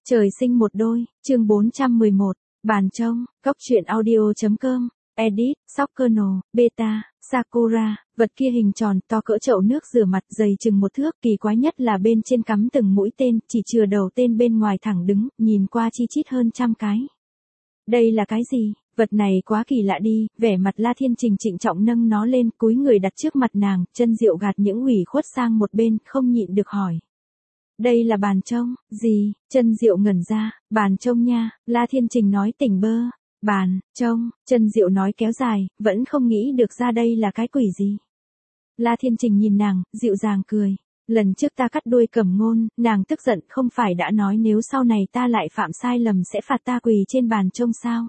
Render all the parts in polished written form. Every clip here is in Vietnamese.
Trời sinh một đôi, chương 411, bàn trông, góc truyện audio.com, edit, Soccerno, beta, Sakura, vật kia hình tròn, to cỡ chậu nước rửa mặt, dày chừng một thước, kỳ quái nhất là bên trên cắm từng mũi tên, chỉ chừa đầu tên bên ngoài thẳng đứng, nhìn qua chi chít hơn 100 cái. Đây là cái gì? Vật này quá kỳ lạ đi, vẻ mặt La Thiên Trình trịnh trọng nâng nó lên, cúi người đặt trước mặt nàng, chân diệu gạt những ủy khuất sang một bên, không nhịn được hỏi. Đây là bàn trông, gì? Chân diệu ngẩn ra, bàn trông nha, La Thiên Trình nói tỉnh bơ. Bàn, trông, chân diệu nói kéo dài, vẫn không nghĩ được ra đây là cái quỷ gì. La Thiên Trình nhìn nàng, dịu dàng cười. Lần trước ta cắt đuôi Cẩm Ngôn, nàng tức giận không phải đã nói nếu sau này ta lại phạm sai lầm sẽ phạt ta quỳ trên bàn trông sao.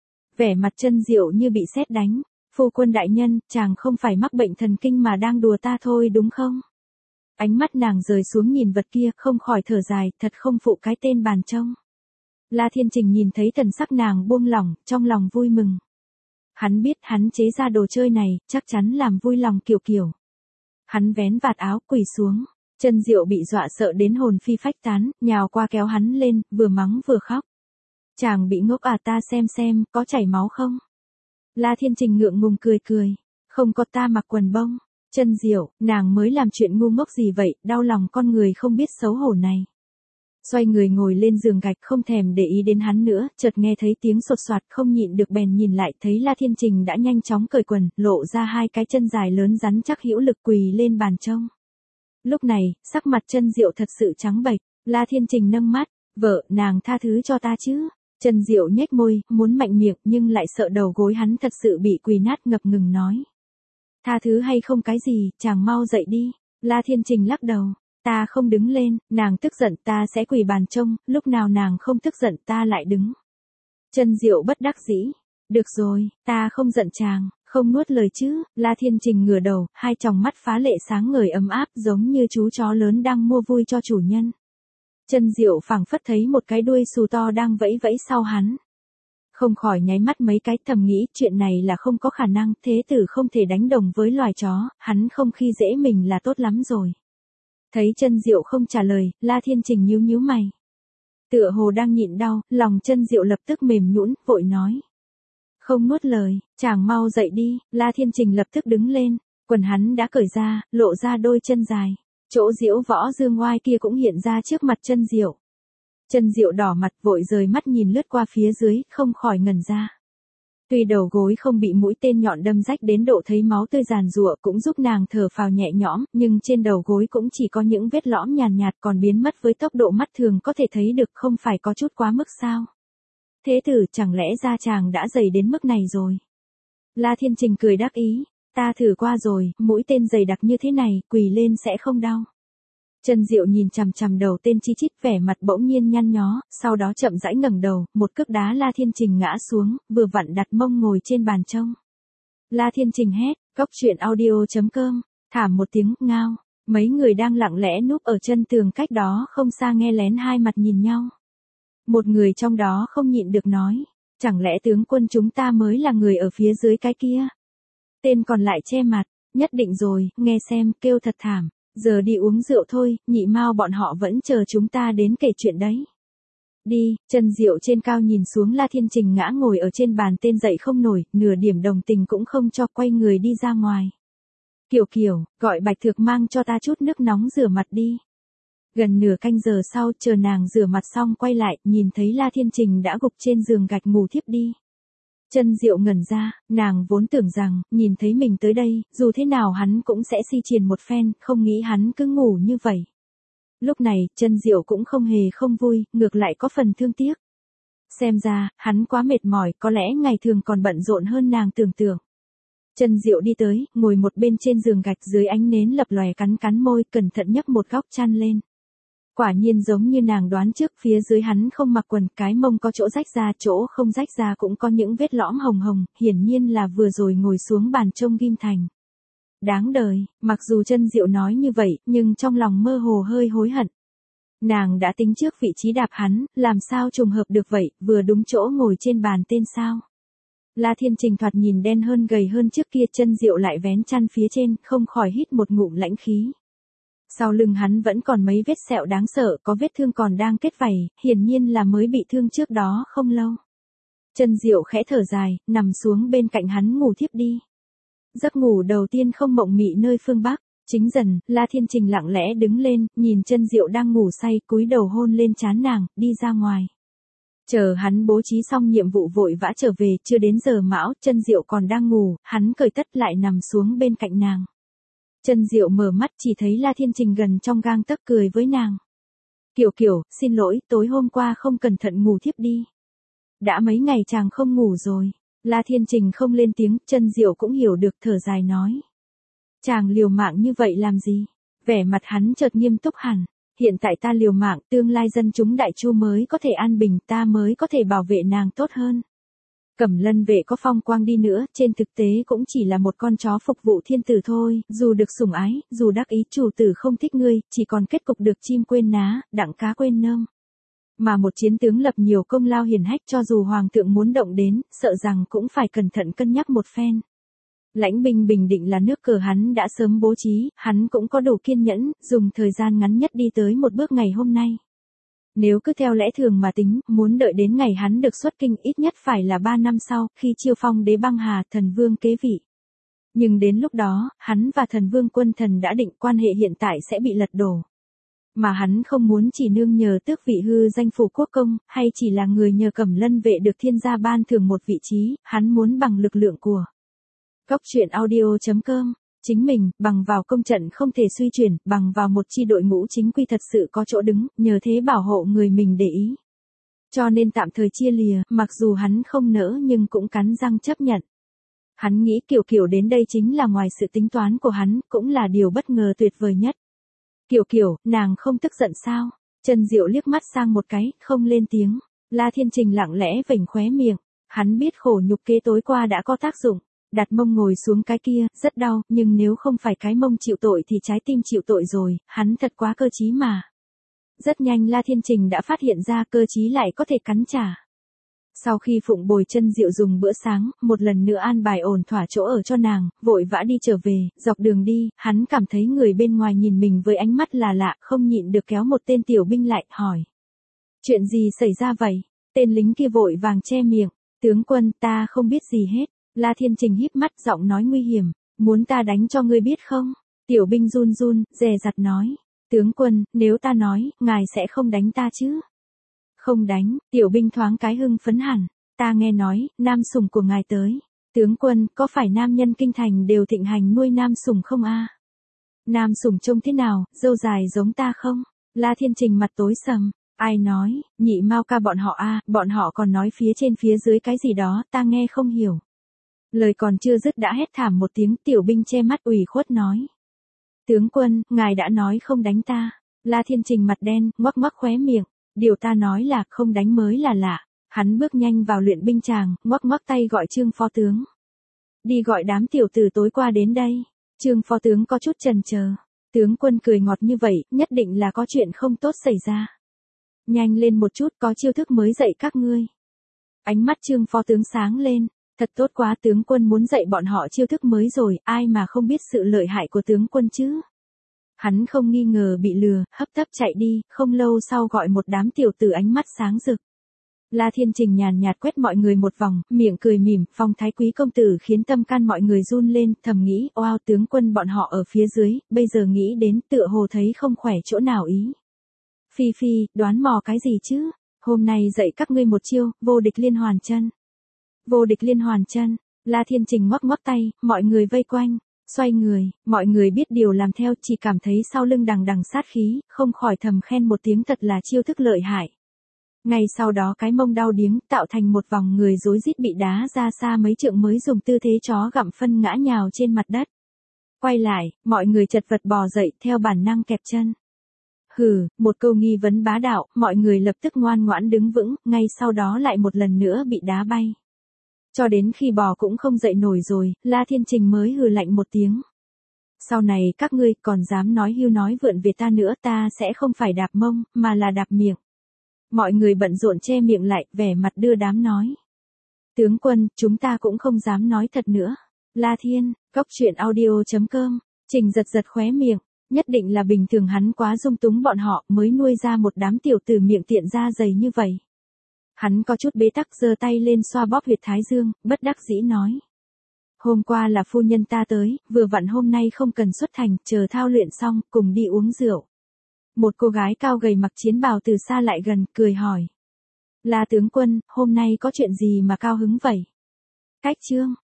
Vẻ mặt chân diệu như bị sét đánh. Phu quân đại nhân, chàng không phải mắc bệnh thần kinh mà đang đùa ta thôi đúng không? Ánh mắt nàng rời xuống nhìn vật kia, không khỏi thở dài, thật không phụ cái tên bàn trông. La Thiên Trình nhìn thấy thần sắc nàng buông lỏng, trong lòng vui mừng. Hắn biết hắn chế ra đồ chơi này, chắc chắn làm vui lòng Kiều Kiều. Hắn vén vạt áo, quỳ xuống. Chân diệu bị dọa sợ đến hồn phi phách tán, nhào qua kéo hắn lên, vừa mắng vừa khóc. Chàng bị ngốc à, ta xem, có chảy máu không? La Thiên Trình ngượng ngùng cười cười. Không có, ta mặc quần bông. Chân diệu, nàng mới làm chuyện ngu ngốc gì vậy, đau lòng con người không biết xấu hổ này. Xoay người ngồi lên giường gạch không thèm để ý đến hắn nữa, chợt nghe thấy tiếng sột soạt không nhịn được bèn nhìn lại thấy La Thiên Trình đã nhanh chóng cởi quần, lộ ra hai cái chân dài lớn rắn chắc hữu lực quỳ lên bàn trông. Lúc này, sắc mặt chân diệu thật sự trắng bệch, La Thiên Trình nâng mắt, vợ, nàng tha thứ cho ta chứ. Chân diệu nhếch môi, muốn mạnh miệng nhưng lại sợ đầu gối hắn thật sự bị quỳ nát ngập ngừng nói. Tha thứ hay không cái gì, chàng mau dậy đi. La Thiên Trình lắc đầu. Ta không đứng lên, nàng tức giận ta sẽ quỳ bàn trông, lúc nào nàng không tức giận ta lại đứng. Chân diệu bất đắc dĩ. Được rồi, ta không giận chàng, không nuốt lời chứ. La Thiên Trình ngửa đầu, hai tròng mắt phá lệ sáng ngời ấm áp giống như chú chó lớn đang mua vui cho chủ nhân. Chân diệu phảng phất thấy một cái đuôi xù to đang vẫy vẫy sau hắn. Không khỏi nháy mắt mấy cái, thầm nghĩ chuyện này là không có khả năng, thế tử không thể đánh đồng với loài chó, hắn không khi dễ mình là tốt lắm rồi. Thấy chân diệu không trả lời, La Thiên Trình nhíu nhíu mày. Tựa hồ đang nhịn đau, lòng chân diệu lập tức mềm nhũn, vội nói. Không nuốt lời, chàng mau dậy đi. La Thiên Trình lập tức đứng lên, quần hắn đã cởi ra, lộ ra đôi chân dài. Chỗ diễu võ dương oai kia cũng hiện ra trước mặt chân diệu. Chân diệu đỏ mặt vội rời mắt nhìn lướt qua phía dưới, không khỏi ngẩn ra. Tuy đầu gối không bị mũi tên nhọn đâm rách đến độ thấy máu tươi giàn giụa cũng giúp nàng thở phào nhẹ nhõm, nhưng trên đầu gối cũng chỉ có những vết lõm nhàn nhạt còn biến mất với tốc độ mắt thường có thể thấy được, không phải có chút quá mức sao. Thế tử, chẳng lẽ da chàng đã dày đến mức này rồi? La Thiên Trình cười đắc ý, ta thử qua rồi, mũi tên dày đặc như thế này, quỳ lên sẽ không đau. Chân diệu nhìn chằm chằm đầu tên chi chít, vẻ mặt bỗng nhiên nhăn nhó, sau đó chậm rãi ngẩng đầu, một cước đá La Thiên Trình ngã xuống, vừa vặn đặt mông ngồi trên bàn trông. La Thiên Trình hét, góc truyện audio.com, thảm một tiếng, ngao. Mấy người đang lặng lẽ núp ở chân tường cách đó không xa nghe lén hai mặt nhìn nhau. Một người trong đó không nhịn được nói, chẳng lẽ tướng quân chúng ta mới là người ở phía dưới cái kia? Tên còn lại che mặt, nhất định rồi, nghe xem, kêu thật thảm. Giờ đi uống rượu thôi, nhị mao bọn họ vẫn chờ chúng ta đến kể chuyện đấy. Đi, chân diệu trên cao nhìn xuống La Thiên Trình ngã ngồi ở trên bàn tên dậy không nổi, nửa điểm đồng tình cũng không cho, quay người đi ra ngoài. Kiều Kiều, gọi Bạch Thược mang cho ta chút nước nóng rửa mặt đi. Gần nửa canh giờ sau, chờ nàng rửa mặt xong quay lại, nhìn thấy La Thiên Trình đã gục trên giường gạch ngủ thiếp đi. Chân diệu ngẩn ra, nàng vốn tưởng rằng, nhìn thấy mình tới đây, dù thế nào hắn cũng sẽ si triền một phen, không nghĩ hắn cứ ngủ như vậy. Lúc này, chân diệu cũng không hề không vui, ngược lại có phần thương tiếc. Xem ra, hắn quá mệt mỏi, có lẽ ngày thường còn bận rộn hơn nàng tưởng tượng. Chân diệu đi tới, ngồi một bên trên giường gạch dưới ánh nến lập lòe, cắn môi, cẩn thận nhấc một góc chăn lên. Quả nhiên giống như nàng đoán trước, phía dưới hắn không mặc quần, cái mông có chỗ rách ra, chỗ không rách ra cũng có những vết lõm hồng hồng, hiển nhiên là vừa rồi ngồi xuống bàn trông ghim thành. Đáng đời, mặc dù chân diệu nói như vậy, nhưng trong lòng mơ hồ hơi hối hận. Nàng đã tính trước vị trí đạp hắn, làm sao trùng hợp được vậy, vừa đúng chỗ ngồi trên bàn tên sao. La Thiên Trình thoạt nhìn đen hơn gầy hơn trước kia, chân diệu lại vén chăn phía trên, không khỏi hít một ngụm lãnh khí. Sau lưng hắn vẫn còn mấy vết sẹo đáng sợ, có vết thương còn đang kết vảy, hiển nhiên là mới bị thương trước đó không lâu. Chân Diệu khẽ thở dài, nằm xuống bên cạnh hắn ngủ thiếp đi. Giấc ngủ đầu tiên không mộng mị nơi phương Bắc. Chính dần, La Thiên Trình lặng lẽ đứng lên, nhìn Chân Diệu đang ngủ say, cúi đầu hôn lên trán nàng, đi ra ngoài. Chờ hắn bố trí xong nhiệm vụ vội vã trở về, chưa đến giờ mão, Chân Diệu còn đang ngủ, hắn cởi tất lại nằm xuống bên cạnh nàng. Chân Diệu mở mắt chỉ thấy La Thiên Trình gần trong gang tấc cười với nàng. Kiều Kiều, xin lỗi, tối hôm qua không cẩn thận ngủ thiếp đi. Đã mấy ngày chàng không ngủ rồi. La Thiên Trình không lên tiếng, Chân Diệu cũng hiểu được, thở dài nói. Chàng liều mạng như vậy làm gì? Vẻ mặt hắn chợt nghiêm túc hẳn. Hiện tại ta liều mạng, tương lai dân chúng Đại Chu mới có thể an bình, ta mới có thể bảo vệ nàng tốt hơn. Cẩm Lân vệ có phong quang đi nữa, trên thực tế cũng chỉ là một con chó phục vụ thiên tử thôi, dù được sủng ái, dù đắc ý chủ tử không thích ngươi, chỉ còn kết cục được chim quên ná, đặng cá quên nơm. Mà một chiến tướng lập nhiều công lao hiển hách, cho dù hoàng thượng muốn động đến, sợ rằng cũng phải cẩn thận cân nhắc một phen. Lãnh binh bình định là nước cờ hắn đã sớm bố trí, hắn cũng có đủ kiên nhẫn, dùng thời gian ngắn nhất đi tới một bước ngày hôm nay. Nếu cứ theo lẽ thường mà tính, muốn đợi đến ngày hắn được xuất kinh ít nhất phải là 3 năm sau, khi chiêu phong đế băng hà, thần vương kế vị. Nhưng đến lúc đó, hắn và thần vương quân thần đã định quan hệ hiện tại sẽ bị lật đổ. Mà hắn không muốn chỉ nương nhờ tước vị hư danh phủ quốc công, hay chỉ là người nhờ Cẩm Lân vệ được thiên gia ban thưởng một vị trí, hắn muốn bằng lực lượng của Cốc truyện audio.com. Chính mình, bằng vào công trận không thể suy chuyển, bằng vào một chi đội ngũ chính quy thật sự có chỗ đứng, nhờ thế bảo hộ người mình để ý. Cho nên tạm thời chia lìa, mặc dù hắn không nỡ nhưng cũng cắn răng chấp nhận. Hắn nghĩ Kiều Kiều đến đây chính là ngoài sự tính toán của hắn, cũng là điều bất ngờ tuyệt vời nhất. Kiều Kiều, nàng không tức giận sao? Chân Diệu liếc mắt sang một cái, không lên tiếng. La Thiên Trình lặng lẽ vểnh khóe miệng. Hắn biết khổ nhục kế tối qua đã có tác dụng. Đặt mông ngồi xuống cái kia, rất đau, nhưng nếu không phải cái mông chịu tội thì trái tim chịu tội rồi, hắn thật quá cơ trí mà. Rất nhanh La Thiên Trình đã phát hiện ra cơ trí lại có thể cắn trả. Sau khi phụng bồi Chân Diệu dùng bữa sáng, một lần nữa an bài ổn thỏa chỗ ở cho nàng, vội vã đi trở về, dọc đường đi, hắn cảm thấy người bên ngoài nhìn mình với ánh mắt là lạ, không nhịn được kéo một tên tiểu binh lại, hỏi. Chuyện gì xảy ra vậy? Tên lính kia vội vàng che miệng, tướng quân, ta không biết gì hết. La Thiên Trình híp mắt, giọng nói nguy hiểm, muốn ta đánh cho ngươi biết không? Tiểu binh run run, dè dặt nói, tướng quân, nếu ta nói, ngài sẽ không đánh ta chứ? Không đánh, tiểu binh thoáng cái hưng phấn hẳn, ta nghe nói, nam sủng của ngài tới. Tướng quân, có phải nam nhân kinh thành đều thịnh hành nuôi nam sủng không a? Nam sủng trông thế nào, râu dài giống ta không? La Thiên Trình mặt tối sầm, ai nói, nhị Mao ca bọn họ a, bọn họ còn nói phía trên phía dưới cái gì đó, ta nghe không hiểu. Lời còn chưa dứt đã hét thảm một tiếng, tiểu binh che mắt ủy khuất nói. Tướng quân, ngài đã nói không đánh ta. La Thiên Trình mặt đen, ngoắc ngoắc khóe miệng. Điều ta nói là không đánh mới là lạ. Hắn bước nhanh vào luyện binh tràng, ngoắc ngoắc tay gọi Trương phó tướng. Đi gọi đám tiểu tử tối qua đến đây. Trương phó tướng có chút chần chờ. Tướng quân cười ngọt như vậy, nhất định là có chuyện không tốt xảy ra. Nhanh lên một chút, có chiêu thức mới dạy các ngươi. Ánh mắt Trương phó tướng sáng lên. Thật tốt quá, tướng quân muốn dạy bọn họ chiêu thức mới rồi, ai mà không biết sự lợi hại của tướng quân chứ. Hắn không nghi ngờ bị lừa, hấp tấp chạy đi, không lâu sau gọi một đám tiểu tử ánh mắt sáng rực. La Thiên Trình nhàn nhạt quét mọi người một vòng, miệng cười mỉm, phong thái quý công tử khiến tâm can mọi người run lên, thầm nghĩ, oao, tướng quân bọn họ ở phía dưới, bây giờ nghĩ đến tựa hồ thấy không khỏe chỗ nào ý. Phi Phi, đoán mò cái gì chứ? Hôm nay dạy các ngươi một chiêu, vô địch liên hoàn chân. Vô địch liên hoàn chân. La Thiên Trình ngoắc ngoắc tay, mọi người vây quanh, xoay người, mọi người biết điều làm theo, chỉ cảm thấy sau lưng đằng đằng sát khí, không khỏi thầm khen một tiếng, thật là chiêu thức lợi hại. Ngay sau đó cái mông đau điếng, tạo thành một vòng người rối rít bị đá ra xa mấy trượng mới dùng tư thế chó gặm phân ngã nhào trên mặt đất. Quay lại, mọi người chật vật bò dậy, theo bản năng kẹp chân. Hừ, một câu nghi vấn bá đạo, mọi người lập tức ngoan ngoãn đứng vững, ngay sau đó lại một lần nữa bị đá bay. Cho đến khi bò cũng không dậy nổi rồi, La Thiên Trình mới hừ lạnh một tiếng. Sau này các ngươi còn dám nói hưu nói vượn về ta nữa, ta sẽ không phải đạp mông, mà là đạp miệng. Mọi người bận rộn che miệng lại, vẻ mặt đưa đám nói. Tướng quân, chúng ta cũng không dám nói thật nữa. La Thiên, Cốc truyện audio.com, Trình giật giật khóe miệng, Nhất định là bình thường hắn quá dung túng bọn họ mới nuôi ra một đám tiểu tử miệng tiện da dày như vậy. Hắn có chút bế tắc giơ tay lên xoa bóp huyệt thái dương, bất đắc dĩ nói. Hôm qua là phu nhân ta tới, vừa vặn hôm nay không cần xuất thành, chờ thao luyện xong, cùng đi uống rượu. Một cô gái cao gầy mặc chiến bào từ xa lại gần, cười hỏi. Là tướng quân, hôm nay có chuyện gì mà cao hứng vậy? Cách Trương,